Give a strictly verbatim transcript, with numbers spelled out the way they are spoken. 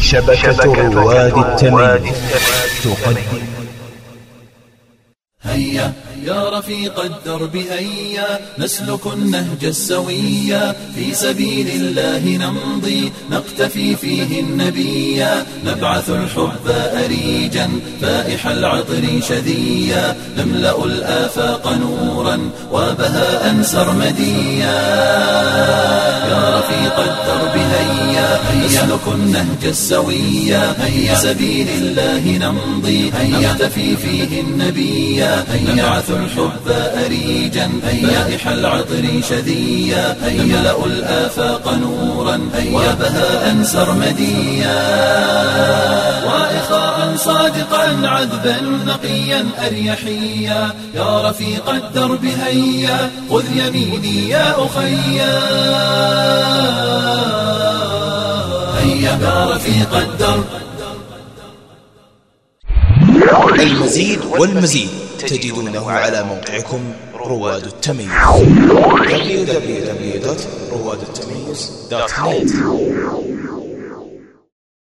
شبكة رواد التمييز تقدم. هيا يا رفيق الدرب هيا نسلك النهج السويا في سبيل الله نمضي نقتفي فيه النبيا نبعث الحب أريجا فائح العطر شذيا نملأ الآفاق نورا وبهاء سرمديا يا رفيق الدرب هيا نسلك النهج السويا في سبيل الله نمضي نقتفي فيه النبيا نبعث الحب أريجا فائح العطر شذيا نملأ الآفاق نورا وبهاء سرمديا وإخاء صادقا عذبا نقيا أريحيا يا رفيق الدرب هيا خذ يميني يا أخيا هيا يا رفيق الدرب. المزيد والمزيد تجدونه على موقعكم رواد التمييز دبليو دبليو دبليو دوت رواد التمييز دوت نت.